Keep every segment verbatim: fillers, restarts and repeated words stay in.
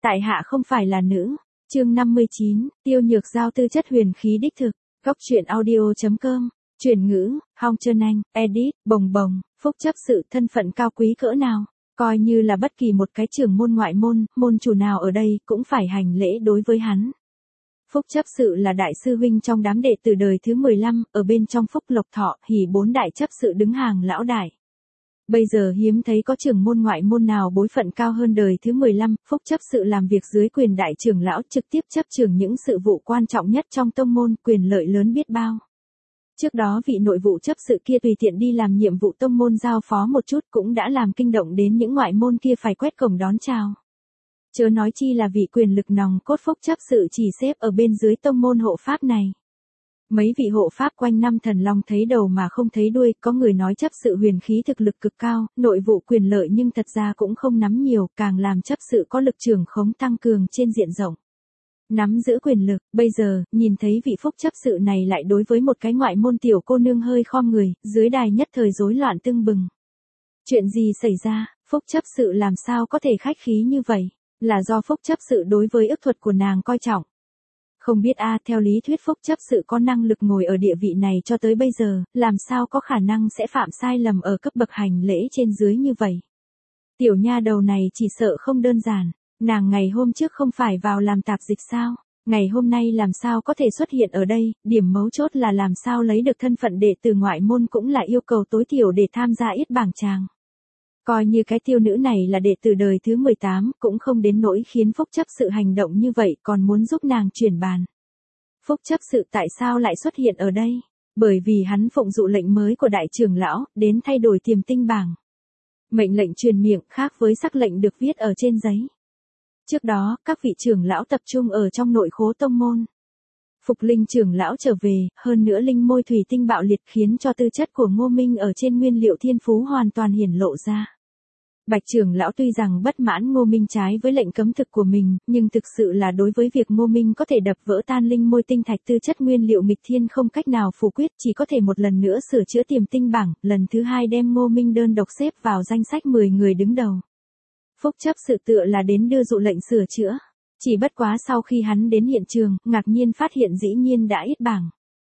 Tại hạ không phải là nữ. Chương năm mươi chín, Tiêu Nhược Giao tư chất huyền khí đích thực. Góc truyện audio.com. Chuyển ngữ, Hong Trân Anh, edit, bồng bồng, phúc chấp sự thân phận cao quý cỡ nào. Coi như là bất kỳ một cái trưởng môn ngoại môn, môn chủ nào ở đây cũng phải hành lễ đối với hắn. Phúc chấp sự là đại sư huynh trong đám đệ tử đời thứ mười lăm, ở bên trong Phúc Lộc Thọ hỉ bốn đại chấp sự đứng hàng lão đại. Bây giờ hiếm thấy có trưởng môn ngoại môn nào bối phận cao hơn đời thứ mười lăm, Phúc chấp sự làm việc dưới quyền đại trưởng lão trực tiếp chấp trưởng những sự vụ quan trọng nhất trong tông môn, quyền lợi lớn biết bao. Trước đó vị nội vụ chấp sự kia tùy tiện đi làm nhiệm vụ tông môn giao phó một chút cũng đã làm kinh động đến những ngoại môn kia phải quét cổng đón chào. Chớ nói chi là vị quyền lực nòng cốt Phúc chấp sự chỉ xếp ở bên dưới tông môn hộ pháp này. Mấy vị hộ pháp quanh năm thần long thấy đầu mà không thấy đuôi, có người nói chấp sự huyền khí thực lực cực cao, nội vụ quyền lợi nhưng thật ra cũng không nắm nhiều, càng làm chấp sự có lực trưởng khống tăng cường trên diện rộng. Nắm giữ quyền lực, bây giờ, nhìn thấy vị Phúc chấp sự này lại đối với một cái ngoại môn tiểu cô nương hơi khom người, dưới đài nhất thời rối loạn tưng bừng. Chuyện gì xảy ra, Phúc chấp sự làm sao có thể khách khí như vậy, là do Phúc chấp sự đối với ước thuật của nàng coi trọng. Không biết a, theo lý thuyết Phúc chấp sự có năng lực ngồi ở địa vị này cho tới bây giờ, làm sao có khả năng sẽ phạm sai lầm ở cấp bậc hành lễ trên dưới như vậy. Tiểu nha đầu này chỉ sợ không đơn giản, nàng ngày hôm trước không phải vào làm tạp dịch sao, ngày hôm nay làm sao có thể xuất hiện ở đây, điểm mấu chốt là làm sao lấy được thân phận đệ tử ngoại môn cũng là yêu cầu tối thiểu để tham gia yết bảng chàng. Coi như cái tiêu nữ này là đệ tử đời thứ mười tám, cũng không đến nỗi khiến Phúc chấp sự hành động như vậy, còn muốn giúp nàng chuyển bàn. Phúc chấp sự tại sao lại xuất hiện ở đây? Bởi vì hắn phụng dụ lệnh mới của đại trưởng lão, đến thay đổi tiềm tinh bảng. Mệnh lệnh truyền miệng khác với sắc lệnh được viết ở trên giấy. Trước đó, các vị trưởng lão tập trung ở trong nội khố tông môn. Phục Linh trưởng lão trở về, hơn nữa linh môi thủy tinh bạo liệt khiến cho tư chất của Ngô Minh ở trên nguyên liệu thiên phú hoàn toàn hiển lộ ra. Bạch trưởng lão tuy rằng bất mãn Ngô Minh trái với lệnh cấm thực của mình, nhưng thực sự là đối với việc Ngô Minh có thể đập vỡ tan linh môi tinh thạch tư chất nguyên liệu nghịch thiên không cách nào phủ quyết, chỉ có thể một lần nữa sửa chữa tiềm tinh bảng, lần thứ hai đem Ngô Minh đơn độc xếp vào danh sách mười người đứng đầu. Phúc chấp sự tựa là đến đưa dụ lệnh sửa chữa. Chỉ bất quá sau khi hắn đến hiện trường, ngạc nhiên phát hiện dĩ nhiên đã yết bảng.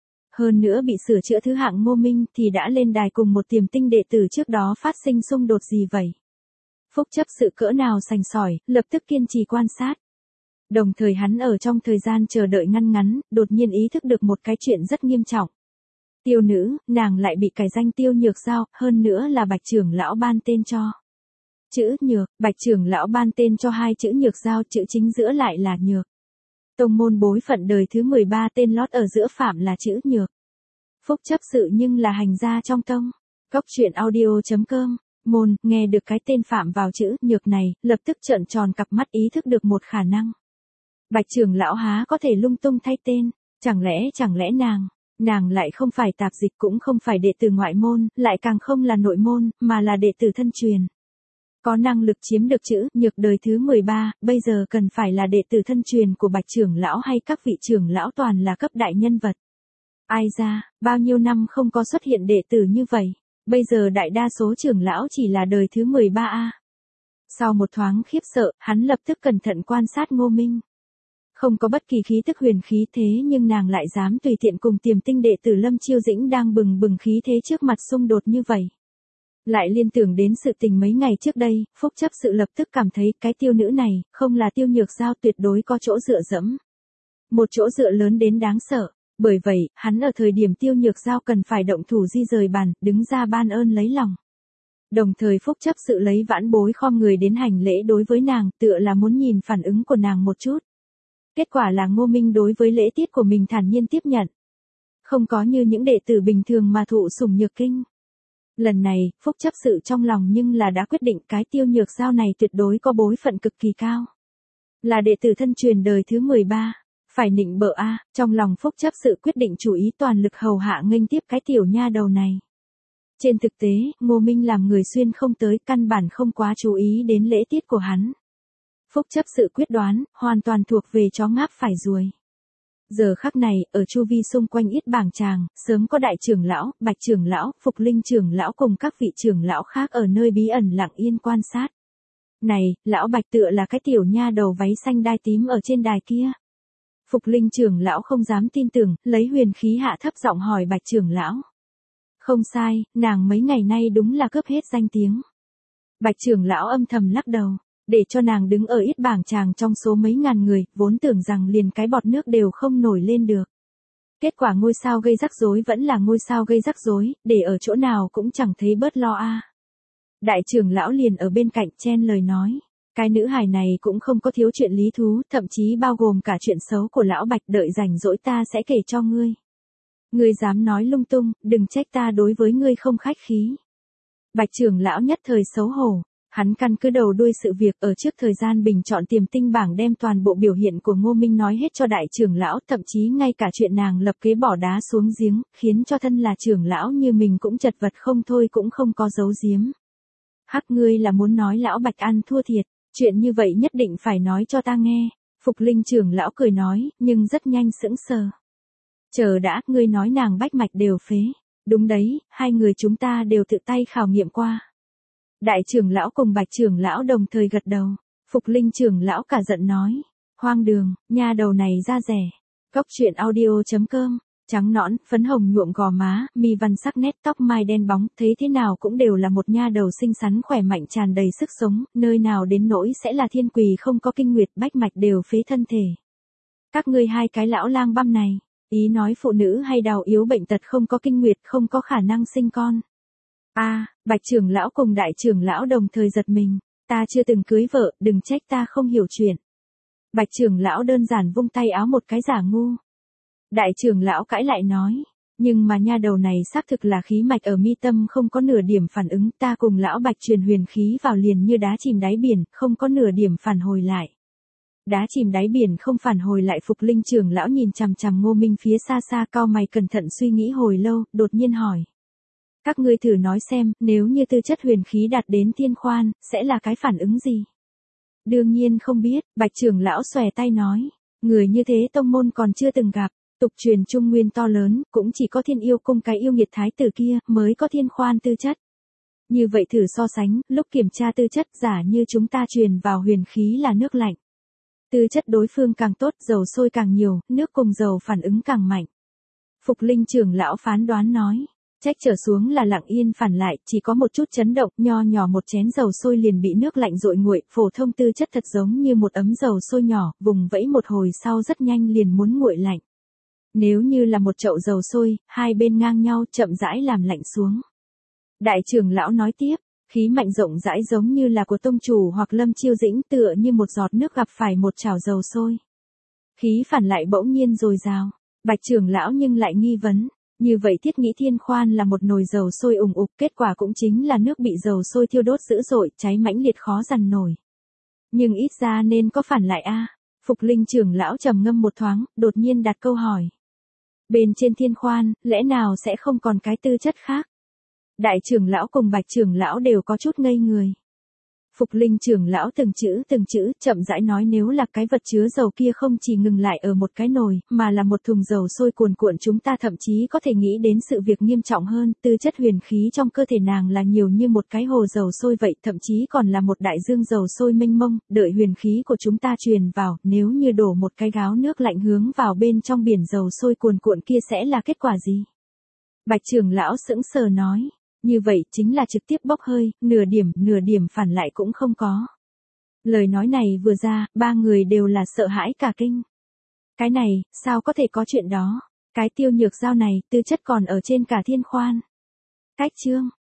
Hơn nữa bị sửa chữa thứ hạng Ngô Minh thì đã lên đài cùng một tiềm tinh đệ tử trước đó phát sinh xung đột gì vậy. Phúc chấp sự cỡ nào sành sỏi, lập tức kiên trì quan sát. Đồng thời hắn ở trong thời gian chờ đợi ngăn ngắn, đột nhiên ý thức được một cái chuyện rất nghiêm trọng. Tiêu nữ, nàng lại bị cài danh Tiêu Nhược Giao, hơn nữa là Bạch trưởng lão ban tên cho. Chữ Nhược, Bạch trưởng lão ban tên cho hai chữ Nhược Giao, chữ chính giữa lại là Nhược. Tông môn bối phận đời thứ mười ba tên lót ở giữa phạm là chữ Nhược. Phúc chấp sự nhưng là hành gia trong tông. Góc truyện audio.com. Môn, nghe được cái tên phạm vào chữ Nhược này, lập tức trợn tròn cặp mắt ý thức được một khả năng. Bạch trưởng lão há có thể lung tung thay tên, chẳng lẽ chẳng lẽ nàng, nàng lại không phải tạp dịch cũng không phải đệ tử ngoại môn, lại càng không là nội môn, mà là đệ tử thân truyền. Có năng lực chiếm được chữ Nhược đời thứ mười ba, bây giờ cần phải là đệ tử thân truyền của Bạch trưởng lão hay các vị trưởng lão toàn là cấp đại nhân vật. Ai ra, bao nhiêu năm không có xuất hiện đệ tử như vậy, bây giờ đại đa số trưởng lão chỉ là đời thứ mười ba a. Sau một thoáng khiếp sợ, hắn lập tức cẩn thận quan sát Ngô Minh. Không có bất kỳ khí tức huyền khí thế nhưng nàng lại dám tùy tiện cùng tiềm tinh đệ tử Lâm Chiêu Dĩnh đang bừng bừng khí thế trước mặt xung đột như vậy. Lại liên tưởng đến sự tình mấy ngày trước đây, Phúc chấp sự lập tức cảm thấy cái tiêu nữ này, không là Tiêu Nhược Giao tuyệt đối có chỗ dựa dẫm. Một chỗ dựa lớn đến đáng sợ, bởi vậy, hắn ở thời điểm Tiêu Nhược Giao cần phải động thủ di rời bàn, đứng ra ban ơn lấy lòng. Đồng thời Phúc chấp sự lấy vãn bối khom người đến hành lễ đối với nàng, tựa là muốn nhìn phản ứng của nàng một chút. Kết quả là Ngô Minh đối với lễ tiết của mình thản nhiên tiếp nhận. Không có như những đệ tử bình thường mà thụ sủng nhược kinh. Lần này, Phúc chấp sự trong lòng nhưng là đã quyết định cái Tiêu Nhược Giao này tuyệt đối có bối phận cực kỳ cao. Là đệ tử thân truyền đời thứ mười ba, phải nịnh bợ a, trong lòng Phúc chấp sự quyết định chủ ý toàn lực hầu hạ nghênh tiếp cái tiểu nha đầu này. Trên thực tế, Ngô Minh làm người xuyên không tới, căn bản không quá chú ý đến lễ tiết của hắn. Phúc chấp sự quyết đoán, hoàn toàn thuộc về chó ngáp phải ruồi. Giờ khắc này, ở chu vi xung quanh yết bảng chàng, sớm có đại trưởng lão, Bạch trưởng lão, Phục Linh trưởng lão cùng các vị trưởng lão khác ở nơi bí ẩn lặng yên quan sát. Này, lão Bạch tựa là cái tiểu nha đầu váy xanh đai tím ở trên đài kia. Phục Linh trưởng lão không dám tin tưởng, lấy huyền khí hạ thấp giọng hỏi Bạch trưởng lão. Không sai, nàng mấy ngày nay đúng là cướp hết danh tiếng. Bạch trưởng lão âm thầm lắc đầu, để cho nàng đứng ở ít bảng chàng trong số mấy ngàn người, vốn tưởng rằng liền cái bọt nước đều không nổi lên được. Kết quả ngôi sao gây rắc rối vẫn là ngôi sao gây rắc rối, để ở chỗ nào cũng chẳng thấy bớt lo a. Đại trưởng lão liền ở bên cạnh chen lời nói, cái nữ hài này cũng không có thiếu chuyện lý thú, thậm chí bao gồm cả chuyện xấu của lão Bạch, đợi rảnh rỗi ta sẽ kể cho ngươi. Ngươi dám nói lung tung, đừng trách ta đối với ngươi không khách khí. Bạch trưởng lão nhất thời xấu hổ, hắn căn cứ đầu đuôi sự việc ở trước thời gian bình chọn tiềm tinh bảng đem toàn bộ biểu hiện của Ngô Minh nói hết cho đại trưởng lão, thậm chí ngay cả chuyện nàng lập kế bỏ đá xuống giếng, khiến cho thân là trưởng lão như mình cũng chật vật không thôi cũng không có giấu giếm. Hắc, ngươi là muốn nói lão Bạch ăn thua thiệt, chuyện như vậy nhất định phải nói cho ta nghe. Phục Linh trưởng lão cười nói, nhưng rất nhanh sững sờ. Chờ đã, ngươi nói nàng bách mạch đều phế. Đúng đấy, hai người chúng ta đều tự tay khảo nghiệm qua. Đại trưởng lão cùng Bạch trưởng lão đồng thời gật đầu. Phục Linh trưởng lão cả giận nói, hoang đường, nha đầu này ra rẻ. Góc truyện audio chấm com, trắng nõn, phấn hồng nhuộm gò má, mi văn sắc nét, tóc mai đen bóng, thấy thế nào cũng đều là một nha đầu xinh xắn khỏe mạnh tràn đầy sức sống, nơi nào đến nỗi sẽ là thiên quỳ không có kinh nguyệt, bách mạch đều phế thân thể. Các ngươi hai cái lão lang băm này, ý nói phụ nữ hay đào yếu bệnh tật không có kinh nguyệt không có khả năng sinh con. A, à, Bạch trưởng lão cùng đại trưởng lão đồng thời giật mình, ta chưa từng cưới vợ, đừng trách ta không hiểu chuyện. Bạch trưởng lão đơn giản vung tay áo một cái giả ngu. Đại trưởng lão cãi lại nói, nhưng mà nha đầu này xác thực là khí mạch ở mi tâm không có nửa điểm phản ứng, ta cùng lão Bạch truyền huyền khí vào liền như đá chìm đáy biển, không có nửa điểm phản hồi lại. Đá chìm đáy biển không phản hồi lại. Phục Linh trưởng lão nhìn chằm chằm Ngô Minh phía xa xa, cau mày cẩn thận suy nghĩ hồi lâu, đột nhiên hỏi. Các ngươi thử nói xem, nếu như tư chất huyền khí đạt đến thiên khoan, sẽ là cái phản ứng gì? Đương nhiên không biết, Bạch trưởng lão xòe tay nói. Người như thế tông môn còn chưa từng gặp, tục truyền trung nguyên to lớn, cũng chỉ có Thiên Yêu Cung cái yêu nghiệt thái tử kia, mới có thiên khoan tư chất. Như vậy thử so sánh, lúc kiểm tra tư chất giả như chúng ta truyền vào huyền khí là nước lạnh. Tư chất đối phương càng tốt, dầu sôi càng nhiều, nước cùng dầu phản ứng càng mạnh. Phục Linh trưởng lão phán đoán nói. Trách trở xuống là lặng yên phản lại, chỉ có một chút chấn động, nho nhỏ một chén dầu sôi liền bị nước lạnh dội nguội, phổ thông tư chất thật giống như một ấm dầu sôi nhỏ, vùng vẫy một hồi sau rất nhanh liền muốn nguội lạnh. Nếu như là một chậu dầu sôi, hai bên ngang nhau chậm rãi làm lạnh xuống. Đại trưởng lão nói tiếp, khí mạnh rộng rãi giống như là của tông chủ hoặc Lâm Chiêu Dĩnh, tựa như một giọt nước gặp phải một chảo dầu sôi. Khí phản lại bỗng nhiên dồi dào. Bạch trưởng lão nhưng lại nghi vấn. Như vậy thiết nghĩ thiên khoan là một nồi dầu sôi ùng ục, kết quả cũng chính là nước bị dầu sôi thiêu đốt dữ dội, cháy mãnh liệt khó dằn nổi. Nhưng ít ra nên có phản lại a. Phục Linh trưởng lão trầm ngâm một thoáng, đột nhiên đặt câu hỏi. Bên trên thiên khoan, lẽ nào sẽ không còn cái tư chất khác? Đại trưởng lão cùng Bạch trưởng lão đều có chút ngây người. Phục Linh trưởng lão từng chữ từng chữ chậm rãi nói, nếu là cái vật chứa dầu kia không chỉ ngừng lại ở một cái nồi, mà là một thùng dầu sôi cuồn cuộn, chúng ta thậm chí có thể nghĩ đến sự việc nghiêm trọng hơn, tư chất huyền khí trong cơ thể nàng là nhiều như một cái hồ dầu sôi vậy, thậm chí còn là một đại dương dầu sôi mênh mông, đợi huyền khí của chúng ta truyền vào, nếu như đổ một cái gáo nước lạnh hướng vào bên trong biển dầu sôi cuồn cuộn kia sẽ là kết quả gì? Bạch trưởng lão sững sờ nói. Như vậy chính là trực tiếp bốc hơi, nửa điểm, nửa điểm phản lại cũng không có. Lời nói này vừa ra, ba người đều là sợ hãi cả kinh. Cái này, sao có thể có chuyện đó? Cái Tiêu Nhược Giao này, tư chất còn ở trên cả thiên khoan. Cách chương,